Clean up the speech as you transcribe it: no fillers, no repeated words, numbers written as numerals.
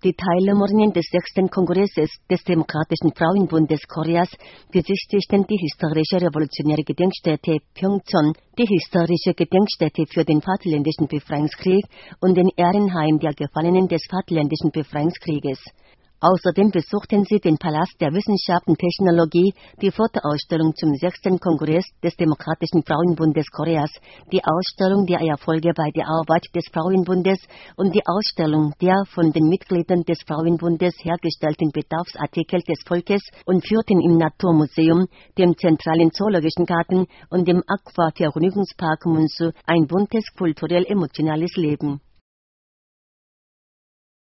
Die Teilnehmerinnen des 6. Kongresses des Demokratischen Frauenbundes Koreas besichtigten die historische revolutionäre Gedenkstätte Pyeongchon, die historische Gedenkstätte für den Vaterländischen Befreiungskrieg und den Ehrenheim der Gefallenen des Vaterländischen Befreiungskrieges. Außerdem besuchten sie den Palast der Wissenschaft und Technologie, die Fotoausstellung zum 6. Kongress des Demokratischen Frauenbundes Koreas, die Ausstellung der Erfolge bei der Arbeit des Frauenbundes und die Ausstellung der von den Mitgliedern des Frauenbundes hergestellten Bedarfsartikel des Volkes und führten im Naturmuseum, dem Zentralen Zoologischen Garten und dem Aqua-Vergnügungspark Munsu ein buntes kulturell-emotionales Leben.